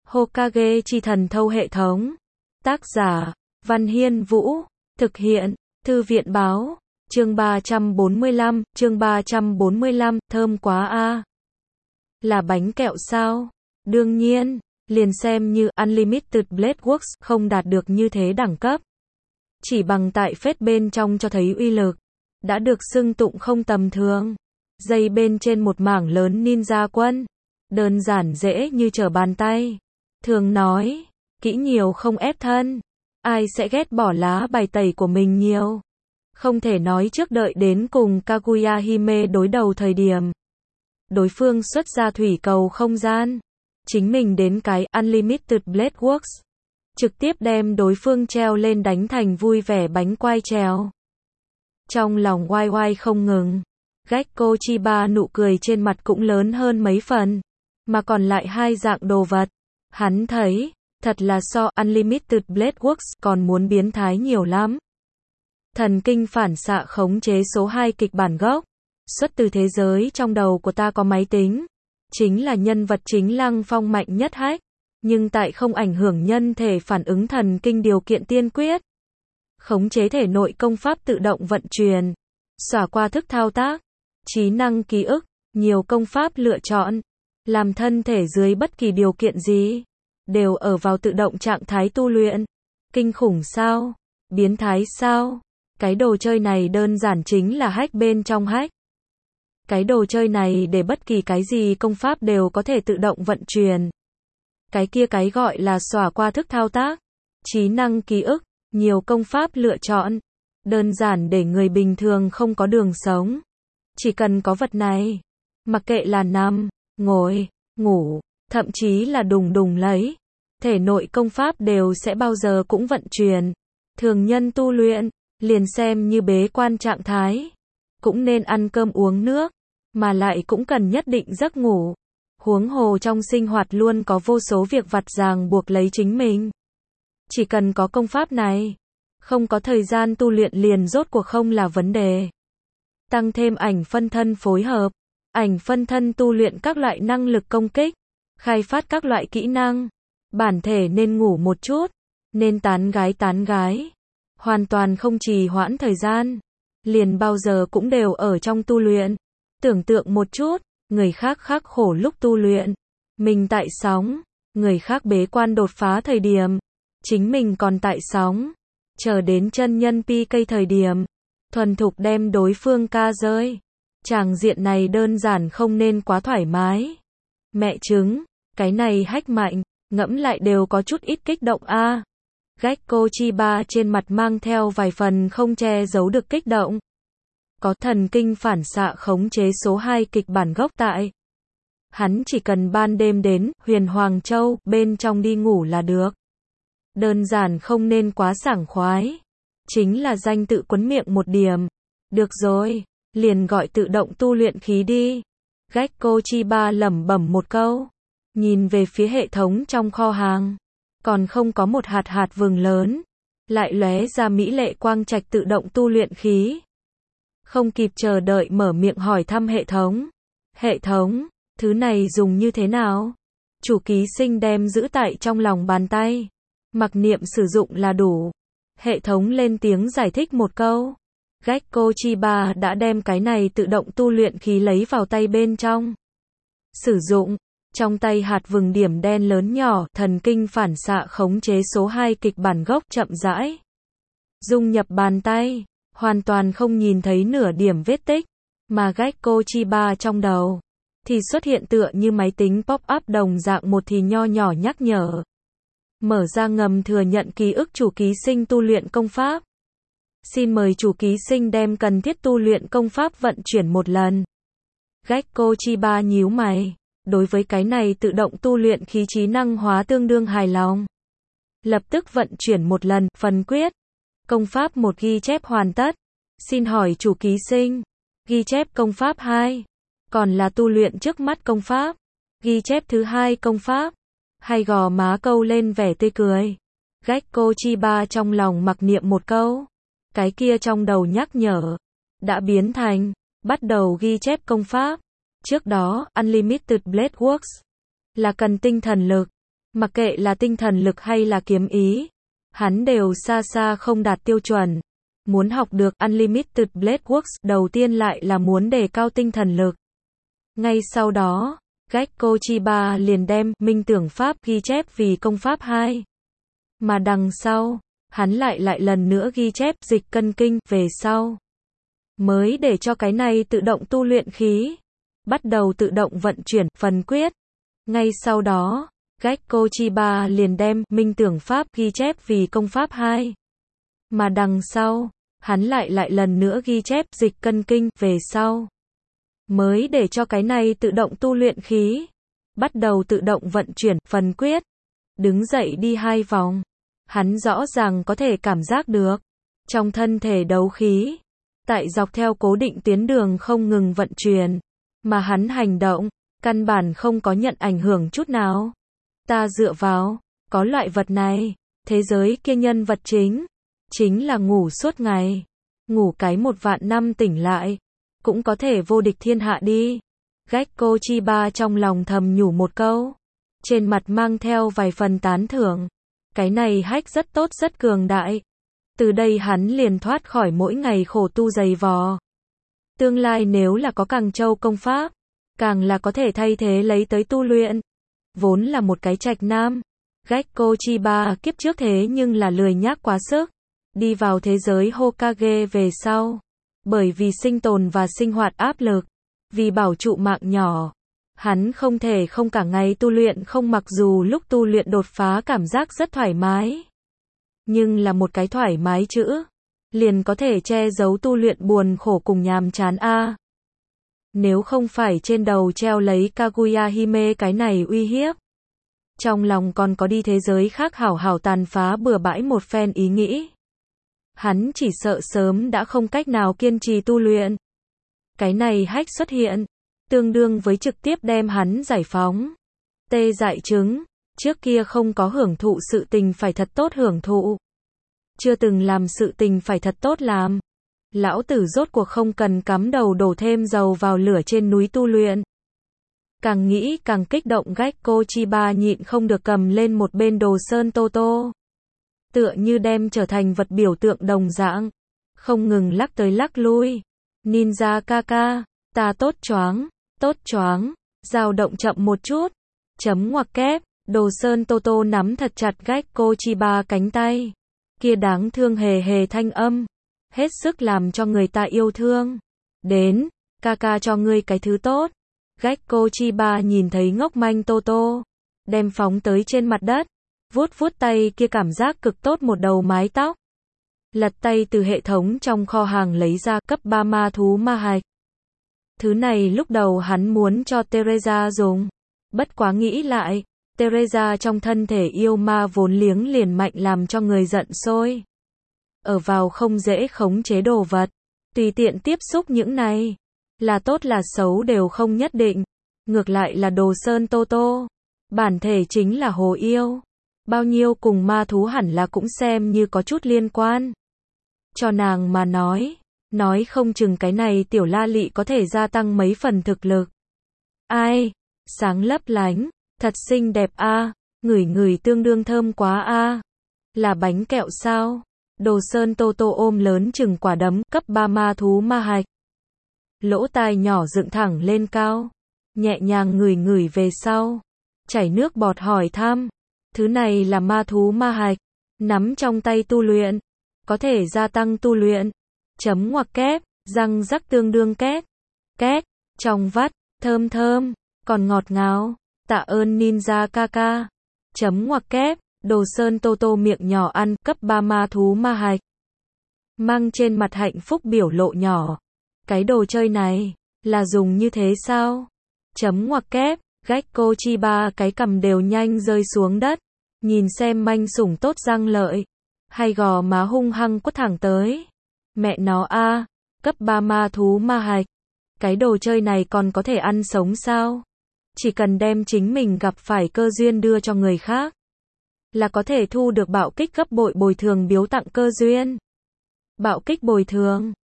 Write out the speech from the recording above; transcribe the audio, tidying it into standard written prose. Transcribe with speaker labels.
Speaker 1: Hokage chi thần thâu hệ thống. Tác giả, Văn Hiên Vũ. Thực hiện, Thư viện báo. Chương 345, thơm quá a. Là bánh kẹo sao? Đương nhiên, liền xem như Unlimited Blade Works không đạt được như thế đẳng cấp. Chỉ bằng tại phết bên trong cho thấy uy lực, đã được xưng tụng không tầm thường. Dây bên trên một mảng lớn ninja quân, đơn giản dễ như trở bàn tay. Thường nói, kỹ nhiều không ép thân. Ai sẽ ghét bỏ lá bài tẩy của mình nhiều? Không thể nói trước đợi đến cùng Kaguya Hime đối đầu thời điểm. Đối phương xuất ra thủy cầu không gian. Chính mình đến cái Unlimited Blade Works. Trực tiếp đem đối phương treo lên đánh thành vui vẻ bánh quai trèo. Trong lòng oai oai không ngừng. Gekko Chiba nụ cười trên mặt cũng lớn hơn mấy phần. Mà còn lại hai dạng đồ vật. Hắn thấy, thật là so Unlimited Blade Works còn muốn biến thái nhiều lắm. Thần kinh phản xạ khống chế số 2 kịch bản gốc. Xuất từ thế giới trong đầu của ta có máy tính. Chính là nhân vật chính Lăng Phong mạnh nhất hack. Nhưng tại không ảnh hưởng nhân thể phản ứng thần kinh điều kiện tiên quyết. Khống chế thể nội công pháp tự động vận chuyển. Xóa qua thức thao tác. Trí năng ký ức. Nhiều công pháp lựa chọn. Làm thân thể dưới bất kỳ điều kiện gì. Đều ở vào tự động trạng thái tu luyện. Kinh khủng sao? Biến thái sao? Cái đồ chơi này đơn giản chính là hack bên trong hack. Cái đồ chơi này để bất kỳ cái gì công pháp đều có thể tự động vận chuyển. Cái kia cái gọi là xóa qua thức thao tác. Trí năng ký ức. Nhiều công pháp lựa chọn. Đơn giản để người bình thường không có đường sống. Chỉ cần có vật này. Mặc kệ là nằm, ngồi, ngủ, thậm chí là đùng đùng lấy. Thể nội công pháp đều sẽ bao giờ cũng vận chuyển. Thường nhân tu luyện, liền xem như bế quan trạng thái. Cũng nên ăn cơm uống nước, mà lại cũng cần nhất định giấc ngủ. Huống hồ trong sinh hoạt luôn có vô số việc vặt ràng buộc lấy chính mình. Chỉ cần có công pháp này, không có thời gian tu luyện liền rốt cuộc không là vấn đề. Tăng thêm ảnh phân thân phối hợp, ảnh phân thân tu luyện các loại năng lực công kích, khai phát các loại kỹ năng. Bản thể nên ngủ một chút, nên tán gái. Hoàn toàn không trì hoãn thời gian. Liền bao giờ cũng đều ở trong tu luyện. Tưởng tượng một chút, người khác khắc khổ lúc tu luyện. Mình tại sóng, người khác bế quan đột phá thời điểm. Chính mình còn tại sóng. Chờ đến chân nhân PK thời điểm. Thuần thục đem đối phương ca rơi. Tràng diện này đơn giản không nên quá thoải mái. Mẹ chứng, cái này hack mạnh. Ngẫm lại đều có chút ít kích động a. Gekko Chiba trên mặt mang theo vài phần không che giấu được kích động. Có thần kinh phản xạ khống chế số 2 kịch bản gốc tại. Hắn chỉ cần ban đêm đến Huyền Hoàng Châu bên trong đi ngủ là được. Đơn giản không nên quá sảng khoái. Chính là danh tự quấn miệng một điểm. Được rồi, liền gọi tự động tu luyện khí đi. Gekko Chiba lẩm bẩm một câu. Nhìn về phía hệ thống trong kho hàng. Còn không có một hạt vừng lớn. Lại lóe ra mỹ lệ quang trạch tự động tu luyện khí. Không kịp chờ đợi mở miệng hỏi thăm hệ thống. Hệ thống, thứ này dùng như thế nào? Chủ ký sinh đem giữ tại trong lòng bàn tay. Mặc niệm sử dụng là đủ. Hệ thống lên tiếng giải thích một câu. Gekko Chiba đã đem cái này tự động tu luyện khí lấy vào tay bên trong. Sử dụng. Trong tay hạt vừng điểm đen lớn nhỏ, thần kinh phản xạ khống chế số 2 kịch bản gốc chậm rãi. Dung nhập bàn tay, hoàn toàn không nhìn thấy nửa điểm vết tích, mà Gekko Chiba trong đầu, thì xuất hiện tựa như máy tính pop-up đồng dạng một thì nho nhỏ nhắc nhở. Mở ra ngầm thừa nhận ký ức chủ ký sinh tu luyện công pháp. Xin mời chủ ký sinh đem cần thiết tu luyện công pháp vận chuyển một lần. Gekko Chiba nhíu mày. Đối với cái này tự động tu luyện khí trí năng hóa tương đương hài lòng. Lập tức vận chuyển một lần, phần quyết. Công pháp 1 ghi chép hoàn tất. Xin hỏi chủ ký sinh. Ghi chép công pháp 2. Còn là tu luyện trước mắt công pháp. Ghi chép thứ 2 công pháp. Hay gò má câu lên vẻ tươi cười. Gekko Chiba trong lòng mặc niệm một câu. Cái kia trong đầu nhắc nhở. Đã biến thành. Bắt đầu ghi chép công pháp. Trước đó, Unlimited Blade Works là cần tinh thần lực, Mặc kệ là tinh thần lực hay là kiếm ý, hắn đều xa xa không đạt tiêu chuẩn. Muốn học được Unlimited Blade Works, đầu tiên lại là muốn đề cao tinh thần lực. Ngay sau đó, Gekko Chiba liền đem minh tưởng pháp ghi chép vì công pháp 2. Mà đằng sau, hắn lại lần nữa ghi chép dịch cân kinh về sau. Mới để cho cái này tự động tu luyện khí. Bắt đầu tự động vận chuyển phần quyết. Ngay sau đó, Gekko Chiba liền đem minh tưởng pháp ghi chép vì công pháp 2. Mà đằng sau, hắn lại lần nữa ghi chép dịch cân kinh về sau. Mới để cho cái này tự động tu luyện khí. Bắt đầu tự động vận chuyển phần quyết. Đứng dậy đi 2 vòng. Hắn rõ ràng có thể cảm giác được. Trong thân thể đấu khí. Tại dọc theo cố định tuyến đường không ngừng vận chuyển. Mà hắn hành động. Căn bản không có nhận ảnh hưởng chút nào. Ta dựa vào. Có loại vật này. Thế giới kia nhân vật chính là ngủ suốt ngày. Ngủ cái 1.000.000 năm tỉnh lại. Cũng có thể vô địch thiên hạ đi. Gekko Chiba trong lòng thầm nhủ một câu. Trên mặt mang theo vài phần tán thưởng. Cái này hack rất tốt, rất cường đại. Từ đây hắn liền thoát khỏi mỗi ngày khổ tu dày vò. Tương lai nếu là có càng châu công pháp, càng là có thể thay thế lấy tới tu luyện. Vốn là một cái trạch nam. Gekko Chiba kiếp trước thế nhưng là lười nhác quá sức. Đi vào thế giới Hokage về sau. Bởi vì sinh tồn và sinh hoạt áp lực. Vì bảo trụ mạng nhỏ. Hắn không thể không cả ngày tu luyện, không, mặc dù lúc tu luyện đột phá cảm giác rất thoải mái. Nhưng là một cái thoải mái chữ. Liền có thể che giấu tu luyện buồn khổ cùng nhàm chán a. Nếu không phải trên đầu treo lấy Kaguya Hime cái này uy hiếp. Trong lòng còn có đi thế giới khác hảo hảo tàn phá bừa bãi một phen ý nghĩ. Hắn chỉ sợ sớm đã không cách nào kiên trì tu luyện. Cái này hack xuất hiện. Tương đương với trực tiếp đem hắn giải phóng. Tê dại chứng. Trước kia không có hưởng thụ sự tình phải thật tốt hưởng thụ. Chưa từng làm sự tình phải thật tốt làm. Lão tử rốt cuộc không cần cắm đầu đổ thêm dầu vào lửa trên núi tu luyện. Càng nghĩ càng kích động, Gekko Chiba nhịn không được cầm lên một bên đồ sơn tô tô. Tựa như đem trở thành vật biểu tượng đồng dạng. Không ngừng lắc tới lắc lui. Ninja Kaka, ta tốt choáng, dao động chậm một chút. Chấm ngoặc kép, đồ sơn tô tô nắm thật chặt Gekko Chiba cánh tay. Kia đáng thương hề hề thanh âm. Hết sức làm cho người ta yêu thương. Đến, Kaka cho ngươi cái thứ tốt. Gekko Chiba nhìn thấy ngốc manh tô tô. Đem phóng tới trên mặt đất. Vuốt tay kia cảm giác cực tốt một đầu mái tóc. Lật tay từ hệ thống trong kho hàng lấy ra cấp 3 ma thú ma hạch. Thứ này lúc đầu hắn muốn cho Teresa dùng. Bất quá nghĩ lại, Teresa trong thân thể yêu ma vốn liếng liền mạnh làm cho người giận sôi. Ở vào không dễ khống chế đồ vật. Tùy tiện tiếp xúc những này. Là tốt là xấu đều không nhất định. Ngược lại là đồ sơn tô tô. Bản thể chính là hồ yêu. Bao nhiêu cùng ma thú hẳn là cũng xem như có chút liên quan. Cho nàng mà nói không chừng cái này tiểu la lị có thể gia tăng mấy phần thực lực. Ai? Sáng lấp lánh, thật xinh đẹp a, ngửi tương đương thơm quá a. Là bánh kẹo sao? Đồ sơn tô tô ôm lớn chừng quả đấm, cấp 3 ma thú ma hạch. Lỗ tai nhỏ dựng thẳng lên cao, nhẹ nhàng ngửi về sau, chảy nước bọt hỏi thăm. Thứ này là ma thú ma hạch, nắm trong tay tu luyện, có thể gia tăng tu luyện. Chấm ngoặc kép, răng rắc tương đương két, trong vắt, thơm, còn ngọt ngào, tạ ơn Ninja Kaka. Chấm ngoặc kép, đồ sơn tô tô miệng nhỏ ăn, cấp 3 ma thú ma hạch. Mang trên mặt hạnh phúc biểu lộ nhỏ. Cái đồ chơi này, là dùng như thế sao? Chấm ngoặc kép, Gekko Chiba cái cằm đều nhanh rơi xuống đất. Nhìn xem manh sủng tốt răng lợi. Hay gò má hung hăng quất thẳng tới. Mẹ nó a, cấp 3 ma thú ma hạch. Cái đồ chơi này còn có thể ăn sống sao? Chỉ cần đem chính mình gặp phải cơ duyên đưa cho người khác. Là có thể thu được bạo kích gấp bội bồi thường biếu tặng cơ duyên. Bạo kích bồi thường.